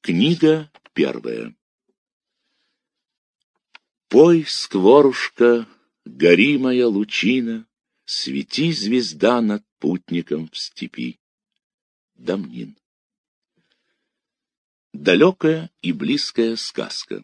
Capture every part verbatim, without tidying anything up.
Книга первая. Пой, скворушка, гори моя лучина, свети, звезда, над путником в степи. Дамнин. Далекая и близкая сказка.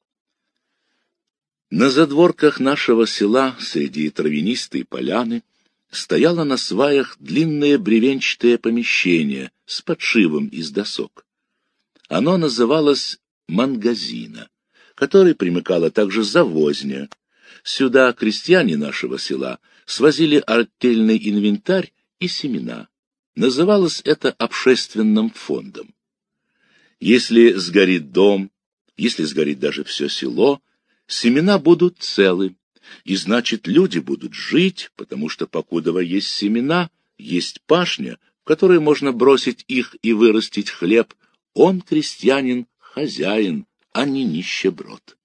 На задворках нашего села, среди травянистой поляны, стояло на сваях длинное бревенчатое помещение с подшивом из досок. Оно называлось мангазина, которой примыкала также завозня. Сюда крестьяне нашего села свозили артельный инвентарь и семена. Называлось это общественным фондом. Если сгорит дом, если сгорит даже все село, семена будут целы, и значит, люди будут жить, потому что покудова есть семена, есть пашня, в которой можно бросить их и вырастить хлеб. Он, крестьянин, хозяин, а не нищеброд.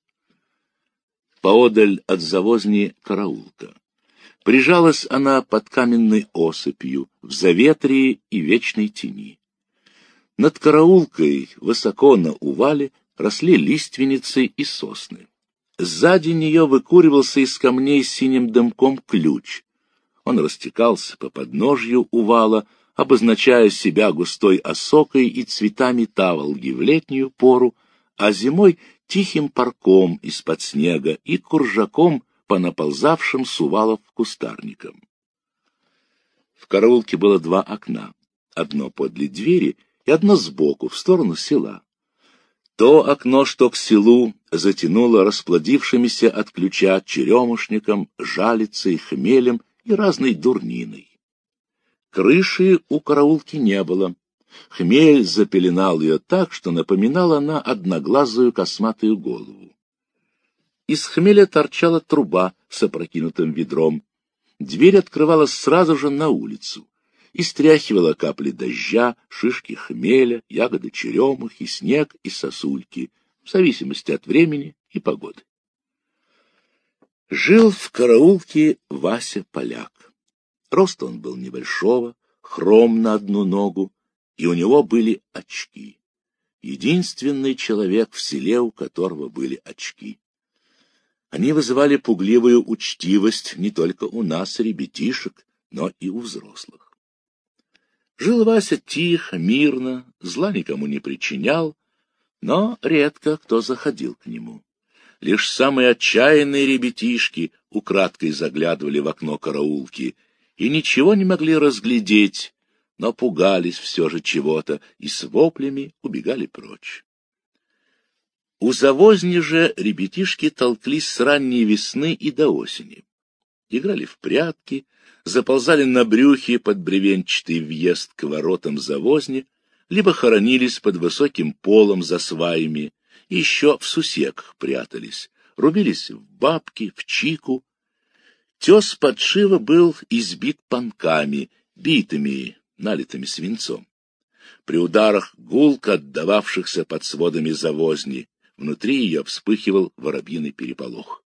Поодаль от завозни караулка. Прижалась она под каменной осыпью, в заветрии и вечной тени. Над караулкой, высоко на увале, росли лиственницы и сосны. Сзади нее выкуривался из камней синим дымком ключ. Он растекался по подножью увала, обозначая себя густой осокой и цветами таволги в летнюю пору, а зимой тихим парком из-под снега и куржаком по наползавшим с увалов кустарникам. В караулке было два окна, одно подле двери и одно сбоку, в сторону села. То окно, что к селу, затянуло расплодившимися от ключа черемушником, жалицей, хмелем и разной дурниной. Крыши у караулки не было. Хмель запеленал ее так, что напоминала она одноглазую косматую голову. Из хмеля торчала труба с опрокинутым ведром. Дверь открывалась сразу же на улицу и стряхивала капли дождя, шишки хмеля, ягоды черемухи, снег и сосульки, в зависимости от времени и погоды. Жил в караулке Вася Поляк. Рост он был небольшого, хром на одну ногу, и у него были очки. Единственный человек в селе, у которого были очки. Они вызывали пугливую учтивость не только у нас, ребятишек, но и у взрослых. Жил Вася тихо, мирно, зла никому не причинял, но редко кто заходил к нему. Лишь самые отчаянные ребятишки украдкой заглядывали в окно караулки и ничего не могли разглядеть, но пугались все же чего-то и с воплями убегали прочь. У завозни же ребятишки толклись с ранней весны и до осени. Играли в прятки, заползали на брюхе под бревенчатый въезд к воротам завозни, либо хоронились под высоким полом за сваями, и еще в сусеках прятались, рубились в бабки, в чику. Тес подшива был избит панками, битыми, налитыми свинцом. При ударах гулко отдававшихся под сводами завозни, внутри ее вспыхивал воробьиный переполох.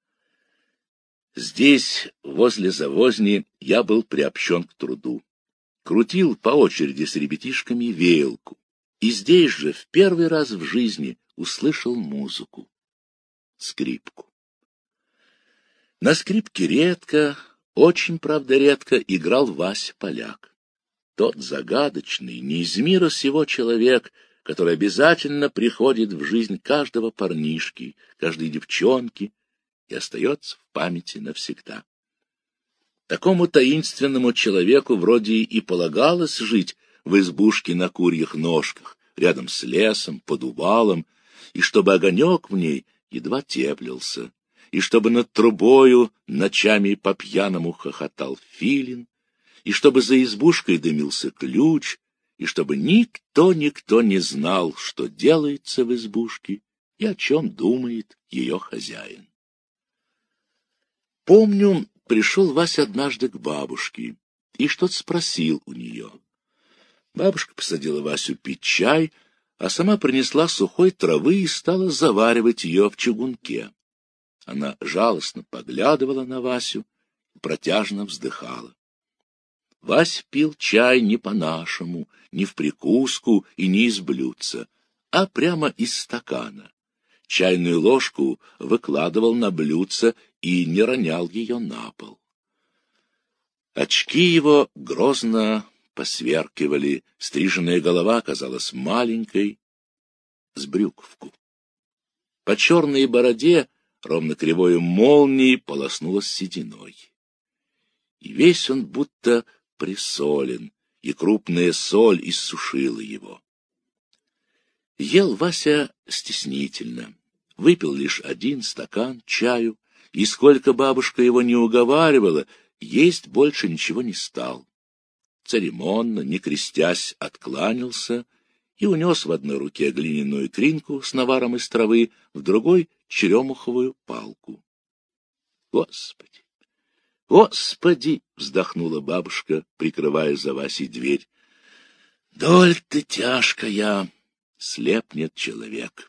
Здесь, возле завозни, я был приобщен к труду. Крутил по очереди с ребятишками веялку. И здесь же в первый раз в жизни услышал музыку. Скрипку. На скрипке редко, очень, правда, редко играл Вася Поляк. Тот загадочный, не из мира сего человек, который обязательно приходит в жизнь каждого парнишки, каждой девчонки и остается в памяти навсегда. Такому таинственному человеку вроде и полагалось жить в избушке на курьих ножках, рядом с лесом, под увалом, и чтобы огонек в ней едва теплился, и чтобы над трубою ночами по-пьяному хохотал филин, и чтобы за избушкой дымился ключ, и чтобы никто-никто не знал, что делается в избушке и о чем думает ее хозяин. Помню, пришел Вася однажды к бабушке и что-то спросил у нее. Бабушка посадила Васю пить чай, а сама принесла сухой травы и стала заваривать ее в чугунке. Она жалостно поглядывала на Васю и протяжно вздыхала. Вась пил чай не по-нашему, не в прикуску и не из блюдца, а прямо из стакана. Чайную ложку выкладывал на блюдце и не ронял ее на пол. Очки его грозно посверкивали, стриженная голова казалась маленькой, с брюковку. По черной бороде, ровно кривою молнией, полоснулась сединой. И весь он будто присолен, и крупная соль иссушила его. Ел Вася стеснительно, выпил лишь один стакан чаю, и сколько бабушка его не уговаривала, есть больше ничего не стал. Церемонно, не крестясь, откланялся и унес в одной руке глиняную кринку с наваром из травы, в другой — черемуховую палку. Господи! Господи! — вздохнула бабушка, прикрывая за Васей дверь. Доль ты тяжкая! Слепнет человек.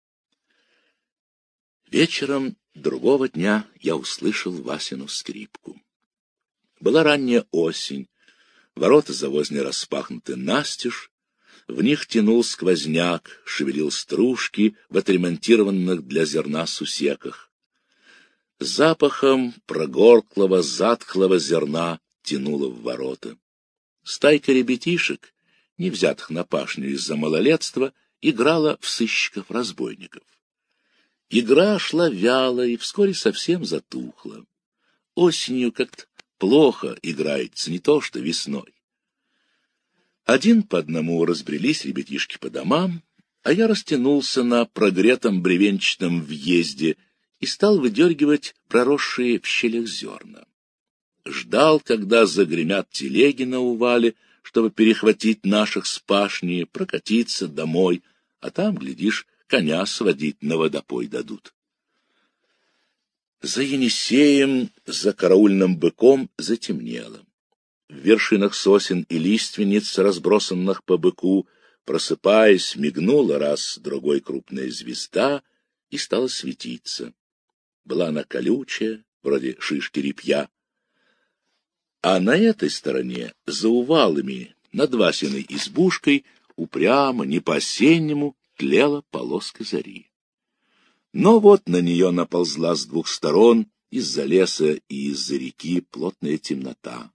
Вечером другого дня я услышал Васину скрипку. Была ранняя осень, ворота завозни распахнуты настежь, в них тянул сквозняк, шевелил стружки в отремонтированных для зерна сусеках. Запахом прогорклого, затхлого зерна тянуло в ворота. Стайка ребятишек, не взятых на пашню из-за малолетства, играла в сыщиков-разбойников. Игра шла вяло и вскоре совсем затухла. Осенью как-то плохо играется, не то что весной. Один по одному разбрелись ребятишки по домам, а я растянулся на прогретом бревенчатом въезде и стал выдергивать проросшие в щелях зерна. Ждал, когда загремят телеги на увале, чтобы перехватить наших с пашни, прокатиться домой, а там, глядишь, коня сводить на водопой дадут. За Енисеем, за караульным быком затемнело. В вершинах сосен и лиственниц, разбросанных по быку, просыпаясь, мигнула раз другой крупная звезда и стала светиться. Была она колючая, вроде шишки репья. А на этой стороне, за увалами, над Васиной избушкой, упрямо, не по-осеннему, тлела полоска зари. Но вот на нее наползла с двух сторон, из-за леса и из-за реки, плотная темнота.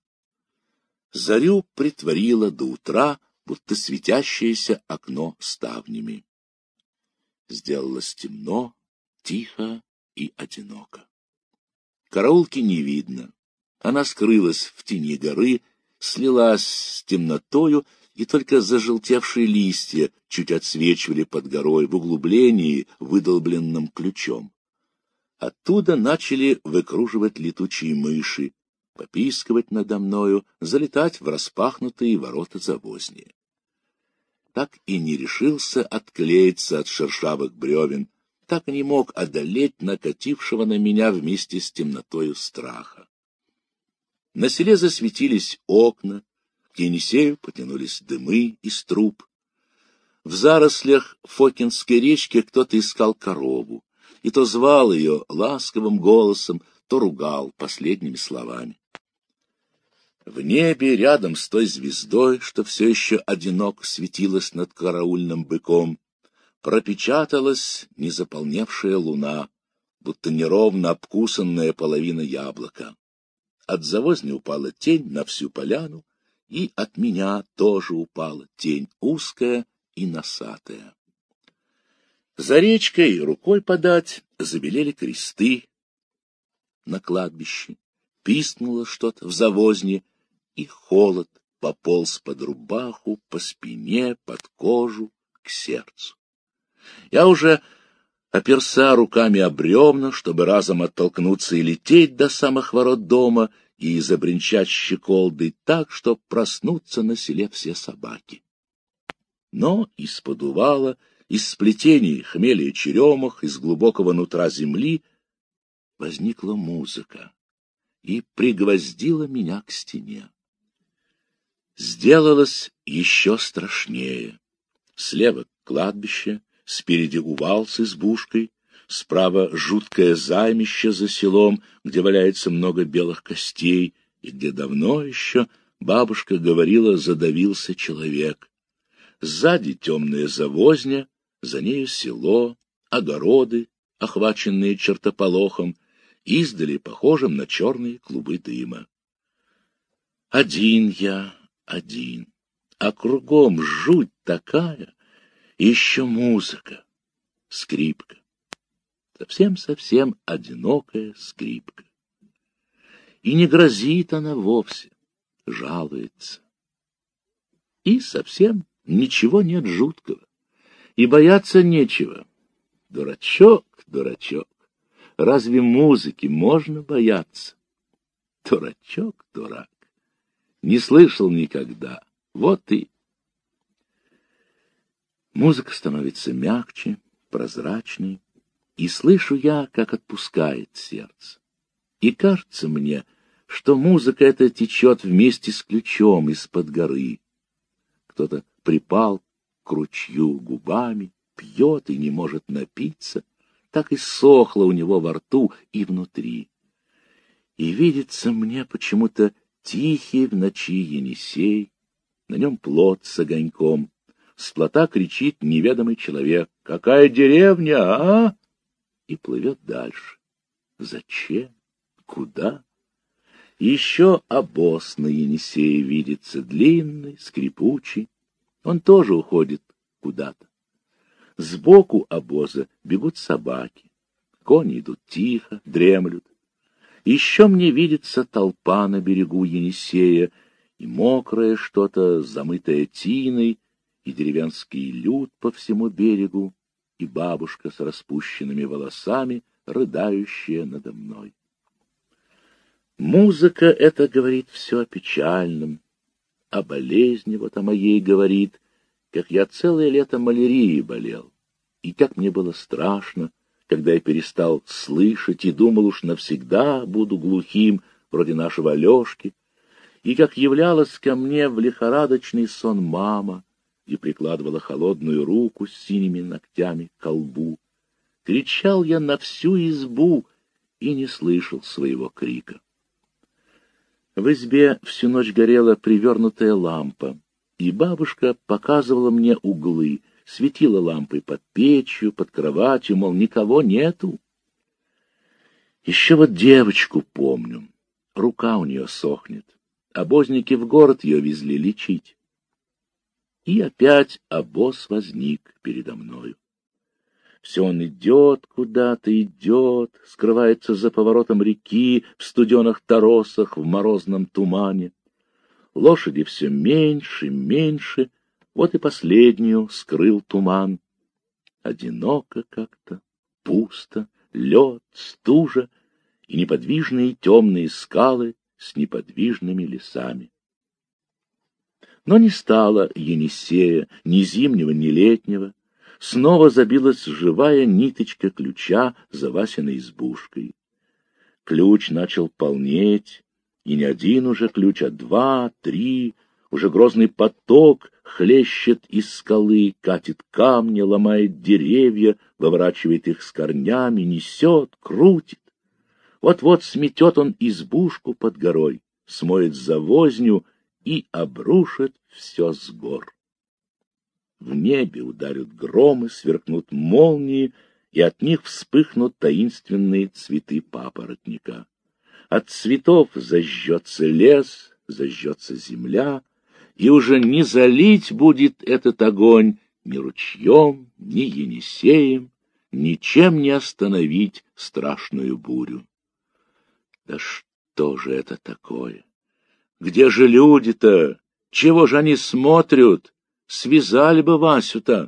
Зарю притворило до утра, будто светящееся окно ставнями. Сделалось темно, тихо и одиноко. Караулки не видно. Она скрылась в тени горы, слилась с темнотою, и только зажелтевшие листья чуть отсвечивали под горой в углублении, выдолбленном ключом. Оттуда начали выкруживать летучие мыши, попискивать надо мною, залетать в распахнутые ворота завозни. Так и не решился отклеиться от шершавых бревен, так и не мог одолеть накатившего на меня вместе с темнотою страха. На селе засветились окна, к Енисею потянулись дымы из труб. В зарослях Фокинской речки кто-то искал корову, и то звал ее ласковым голосом, то ругал последними словами. В небе, рядом с той звездой, что все еще одиноко светилась над караульным быком, пропечаталась незаполневшая луна, будто неровно обкусанная половина яблока. От завозни упала тень на всю поляну, и от меня тоже упала тень узкая и носатая. За речкой рукой подать забелели кресты на кладбище, пискнуло что-то в завозне, и холод пополз под рубаху, по спине, под кожу, к сердцу. Я уже оперся руками об бревна, чтобы разом оттолкнуться и лететь до самых ворот дома и забринчать щеколдой так, чтоб проснуться на селе все собаки. Но из-под увала, из сплетений хмеля и черемах, из глубокого нутра земли возникла музыка и пригвоздила меня к стене. Сделалось еще страшнее. Слева кладбище, спереди увал с избушкой, справа жуткое займище за селом, где валяется много белых костей, и где давно еще, бабушка говорила, задавился человек. Сзади темная завозня, За нею село, огороды, охваченные чертополохом, издали похожим на черные клубы дыма. Один я, один, а кругом жуть такая, и еще музыка, скрипка. Совсем-совсем одинокая скрипка. И не грозит она вовсе, жалуется. И совсем ничего нет жуткого, и бояться нечего. Дурачок, дурачок, разве музыки можно бояться? Дурачок, дурак, не слышал никогда, вот и... Музыка становится мягче, прозрачней, и слышу я, как отпускает сердце. И кажется мне, что музыка эта течет вместе с ключом из-под горы. Кто-то припал к ручью губами, пьет и не может напиться, так и сохло у него во рту и внутри. И видится мне почему-то тихий в ночи Енисей, на нем плот с огоньком, с плота кричит неведомый человек: «Какая деревня, а?» И плывет дальше. Зачем? Куда? Еще обоз на Енисее видится, длинный, скрипучий. Он тоже уходит куда-то. Сбоку обоза бегут собаки. Кони идут тихо, дремлют. Еще мне видится толпа на берегу Енисея, и мокрое что-то, замытое тиной, и деревенский люд по всему берегу, и бабушка с распущенными волосами, рыдающая надо мной. Музыка эта говорит все о печальном, о болезни вот о моей говорит, как я целое лето малярией болел, и как мне было страшно, когда я перестал слышать и думал, уж навсегда буду глухим, вроде нашего Алешки, и как являлась ко мне в лихорадочный сон мама и прикладывала холодную руку с синими ногтями к колбу. Кричал я на всю избу и не слышал своего крика. В избе всю ночь горела привернутая лампа, и бабушка показывала мне углы, светила лампой под печью, под кроватью, мол, никого нету. Еще вот девочку помню, рука у нее сохнет, обозники в город ее везли лечить. И опять обоз возник передо мною. Все он идет куда-то, идет, скрывается за поворотом реки, в студеных торосах, в морозном тумане. Лошади все меньше, меньше, вот и последнюю скрыл туман. Одиноко как-то, пусто, лед, стужа и неподвижные темные скалы с неподвижными лесами. Но не стало Енисея, ни зимнего, ни летнего. Снова забилась живая ниточка ключа за Васиной избушкой. Ключ начал полнеть, и не один уже ключ, а два, три. Уже грозный поток хлещет из скалы, катит камни, ломает деревья, выворачивает их с корнями, несет, крутит. Вот-вот сметет он избушку под горой, смоет завозню и обрушит все с гор. В небе ударят громы, сверкнут молнии, и от них вспыхнут таинственные цветы папоротника. От цветов зажжется лес, зажжется земля, и уже не залить будет этот огонь ни ручьем, ни Енисеем, ничем не остановить страшную бурю. Да что же это такое? Где же люди-то? Чего же они смотрят? Связали бы Васю-то.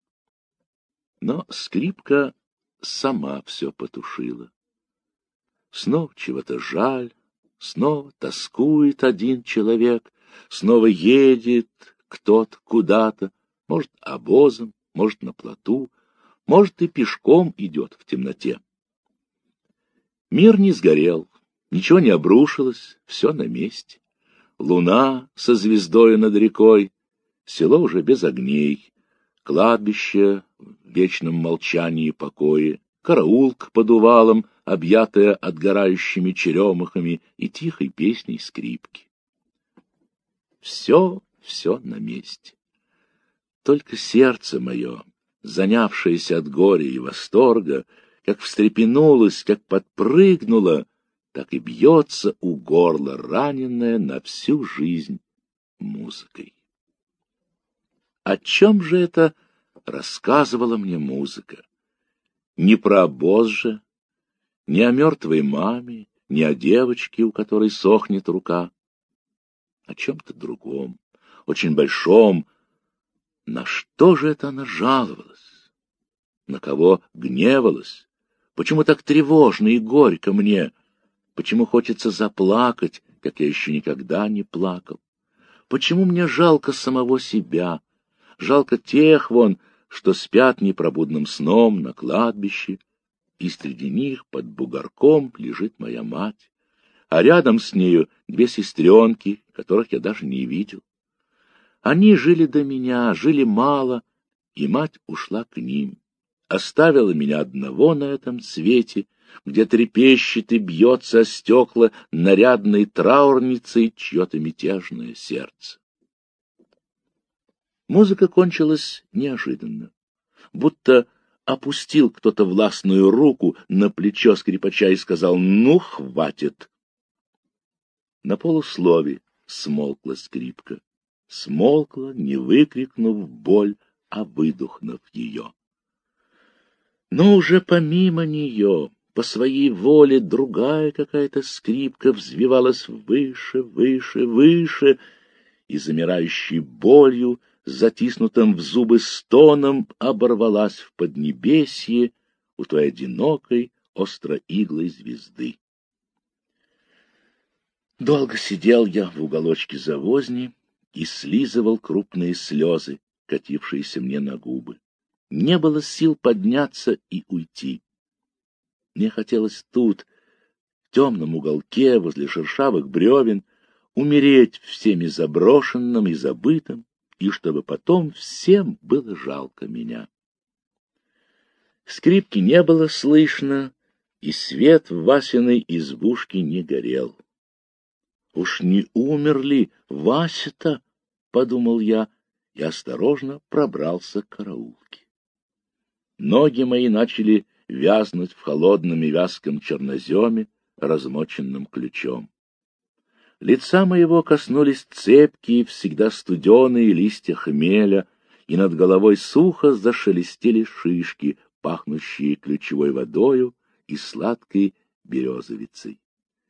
Но скрипка сама все потушила. Снова чего-то жаль, снова тоскует один человек, снова едет кто-то куда-то, может, обозом, может, на плоту, может, и пешком идет в темноте. Мир не сгорел, ничего не обрушилось, все на месте. Луна со звездой над рекой, село уже без огней, кладбище в вечном молчании и покое, караулка под увалом, объятая отгорающими черемухами и тихой песней скрипки. Все, все на месте. Только сердце мое занявшаяся от горя и восторга, как встрепенулась, как подпрыгнула, так и бьется у горла раненная на всю жизнь музыкой. О чем же это рассказывала мне музыка? Не про обоз же, не о мертвой маме, не о девочке, у которой сохнет рука, о чем-то другом, очень большом. На что же это она жаловалась? На кого гневалась? Почему так тревожно и горько мне? Почему хочется заплакать, как я еще никогда не плакал? Почему мне жалко самого себя? Жалко тех вон, что спят непробудным сном на кладбище, и среди них под бугорком лежит моя мать, а рядом с нею две сестренки, которых я даже не видел. Они жили до меня, жили мало, и мать ушла к ним, оставила меня одного на этом свете, где трепещет и бьется о стекла нарядной траурницей чье-то мятежное сердце. Музыка кончилась неожиданно, будто опустил кто-то властную руку на плечо скрипача и сказал: «Ну, хватит!» На полуслове смолкла скрипка. Смолкла, не выкрикнув боль, а выдохнув ее. Но уже помимо нее, по своей воле, другая какая-то скрипка взвивалась выше, выше, выше, и замирающей болью, затиснутым в зубы стоном, оборвалась в поднебесье у той одинокой остроиглой звезды. Долго сидел я в уголочке завозни и слизывал крупные слезы, катившиеся мне на губы. Не было сил подняться и уйти. Мне хотелось тут, в темном уголке, возле шершавых бревен, умереть всеми заброшенным и забытым, и чтобы потом всем было жалко меня. Скрипки не было слышно, и свет в Васиной избушке не горел. «Уж не умер ли Вася-то?» — подумал я, и осторожно пробрался к караулке. Ноги мои начали вязнуть в холодном и вязком черноземе, размоченным ключом. Лица моего коснулись цепкие, всегда студеные листья хмеля, и над головой сухо зашелестели шишки, пахнущие ключевой водою и сладкой березовицей.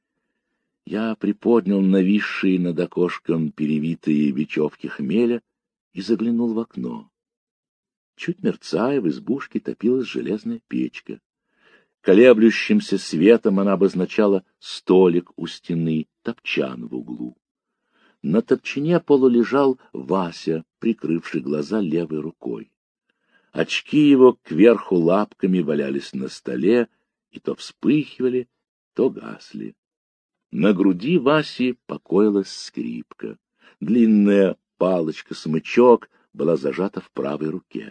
Я приподнял нависшие над окошком перевитые бечевки хмеля и заглянул в окно. Чуть мерцая, в избушке топилась железная печка. Колеблющимся светом она обозначала столик у стены, топчан в углу. На топчине полулежал Вася, прикрывший глаза левой рукой. Очки его кверху лапками валялись на столе и то вспыхивали, то гасли. На груди Васи покоилась скрипка. Длинная палочка-смычок была зажата в правой руке.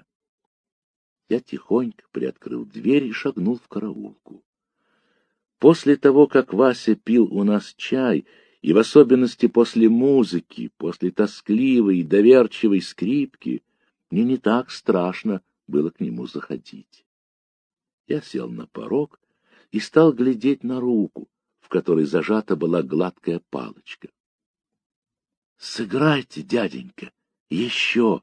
Я тихонько приоткрыл дверь и шагнул в караулку. После того, как Вася пил у нас чай, и в особенности после музыки, после тоскливой и доверчивой скрипки, мне не так страшно было к нему заходить. Я сел на порог и стал глядеть на руку, в которой зажата была гладкая палочка. — Сыграйте, дяденька, еще!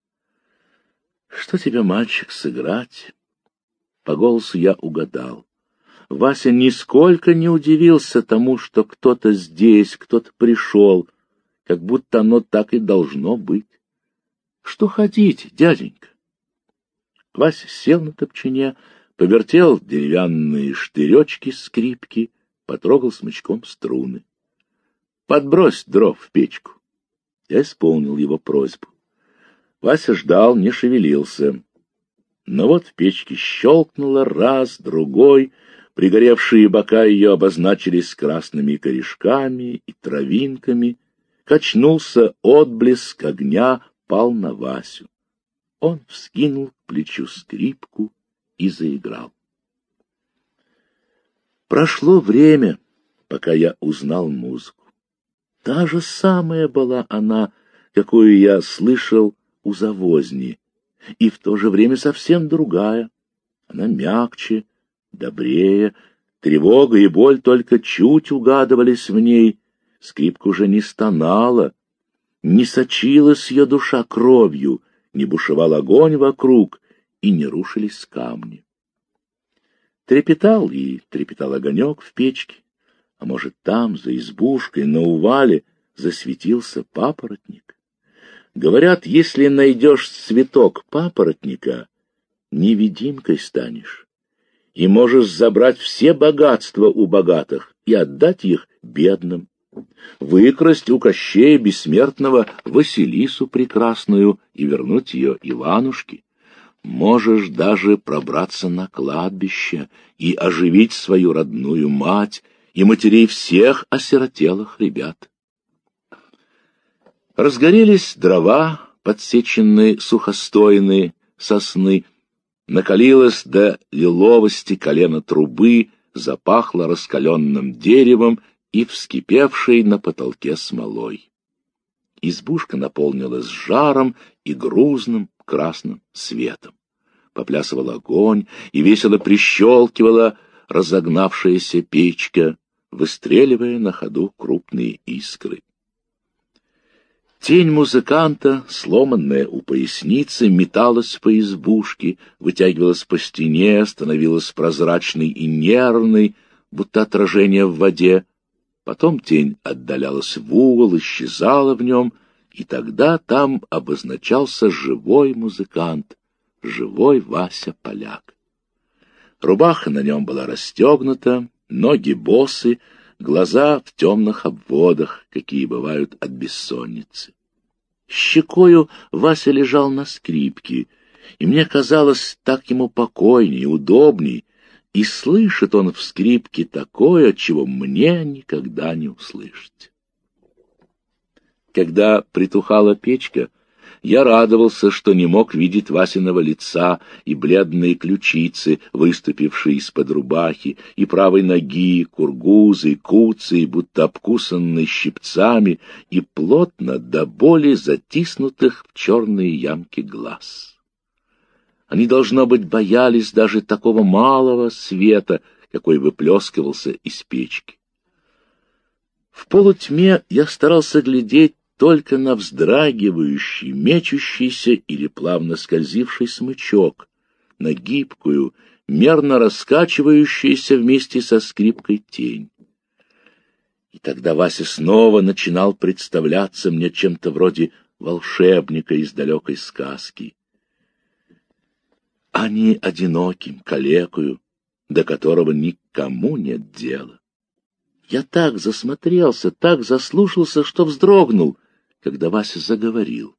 — Что тебе, мальчик, сыграть? По голосу я угадал. Вася нисколько не удивился тому, что кто-то здесь, кто-то пришел, как будто оно так и должно быть. — Что хотите, дяденька? Вася сел на топчине, повертел деревянные штыречки скрипки, потрогал смычком струны. — Подбрось дров в печку. Я исполнил его просьбу. Вася ждал, не шевелился. Но вот в печке щелкнуло раз, другой, пригоревшие бока ее обозначились красными корешками и травинками, качнулся отблеск огня, пал на Васю. Он вскинул к плечу скрипку и заиграл. Прошло время, пока я узнал музыку. Та же самая была она, какую я слышал у завозни, и в то же время совсем другая. Она мягче, добрее, тревога и боль только чуть угадывались в ней. Скрипка уже не стонала, не сочилась ее душа кровью, не бушевал огонь вокруг, и не рушились камни. Трепетал и трепетал огонек в печке, а может, там, за избушкой, на увале, засветился папоротник. Говорят, если найдешь цветок папоротника, невидимкой станешь, и можешь забрать все богатства у богатых и отдать их бедным, выкрасть у Кощея Бессмертного Василису прекрасную и вернуть ее Иванушке. Можешь даже пробраться на кладбище и оживить свою родную мать и матерей всех осиротелых ребят. Разгорелись дрова, подсеченные сухостойные сосны, накалилось до лиловости колено трубы, запахло раскаленным деревом и вскипевшей на потолке смолой. Избушка наполнилась жаром и грузным красным светом. Поплясывал огонь, и весело прищелкивала разогнавшаяся печка, выстреливая на ходу крупные искры. Тень музыканта, сломанная у поясницы, металась по избушке, вытягивалась по стене, становилась прозрачной и нервной, будто отражение в воде. Потом тень отдалялась в угол, исчезала в нем, и тогда там обозначался живой музыкант, живой Вася Поляк. Рубаха на нем была расстегнута, ноги босы, глаза в темных обводах, какие бывают от бессонницы. Щекою Вася лежал на скрипке, и мне казалось, так ему покойней, удобней, и слышит он в скрипке такое, чего мне никогда не услышать. Когда притухала печка, я радовался, что не мог видеть Васиного лица и бледные ключицы, выступившие из-под рубахи, и правой ноги, кургузы и куцы, будто обкусанные щипцами, и плотно до боли затиснутых в черные ямки глаз. Они, должно быть, боялись даже такого малого света, какой выплескивался из печки. В полутьме я старался глядеть только на вздрагивающий, мечущийся или плавно скользивший смычок, на гибкую, мерно раскачивающуюся вместе со скрипкой тень. И тогда Вася снова начинал представляться мне чем-то вроде волшебника из далекой сказки, а не одиноким калекою, до которого никому нет дела. Я так засмотрелся, так заслушался, что вздрогнул, когда Вася заговорил.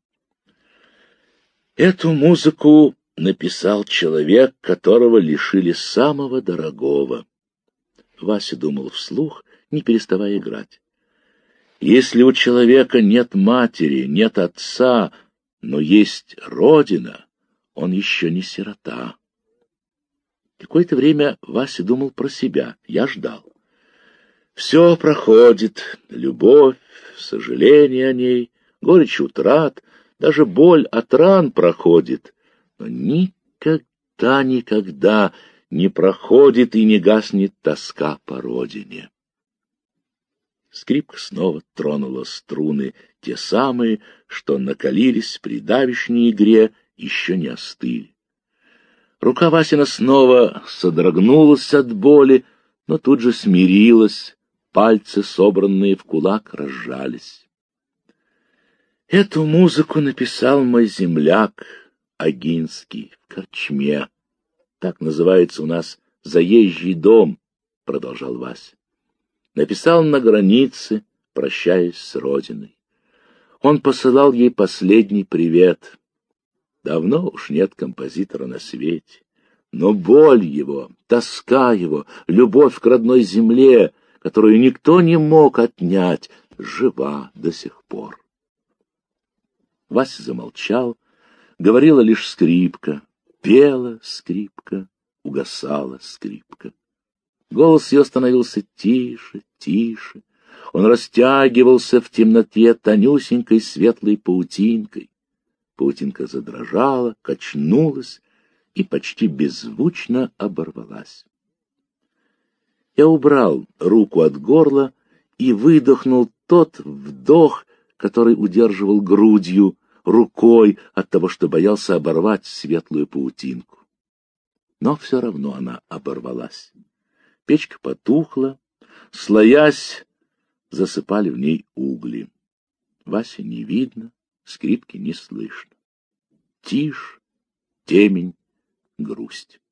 Эту музыку написал человек, которого лишили самого дорогого. Вася думал вслух, не переставая играть. Если у человека нет матери, нет отца, но есть родина, он еще не сирота. Какое-то время Вася думал про себя, я ждал. Все проходит, любовь, сожаление о ней, горечь утрат, даже боль от ран проходит, но никогда, никогда не проходит и не гаснет тоска по родине. Скрипка снова тронула струны, те самые, что накалились при давешней игре, еще не остыли. Рука Васина снова содрогнулась от боли, но тут же смирилась, пальцы, собранные в кулак, разжались. Эту музыку написал мой земляк Агинский в корчме. Так называется у нас заезжий дом, — продолжал Вася. Написал на границе, прощаясь с родиной. Он посылал ей последний привет. Давно уж нет композитора на свете, но боль его, тоска его, любовь к родной земле, которую никто не мог отнять, жива до сих пор. Вася замолчал, говорила лишь скрипка, пела скрипка, угасала скрипка. Голос ее становился тише, тише. Он растягивался в темноте тонюсенькой светлой паутинкой. Паутинка задрожала, качнулась и почти беззвучно оборвалась. Я убрал руку от горла и выдохнул тот вдох, который удерживал грудью, рукой от того, что боялся оборвать светлую паутинку. Но все равно она оборвалась. Печка потухла, слоясь, засыпали в ней угли. Васи не видно, скрипки не слышно. Тишь, темень, грусть.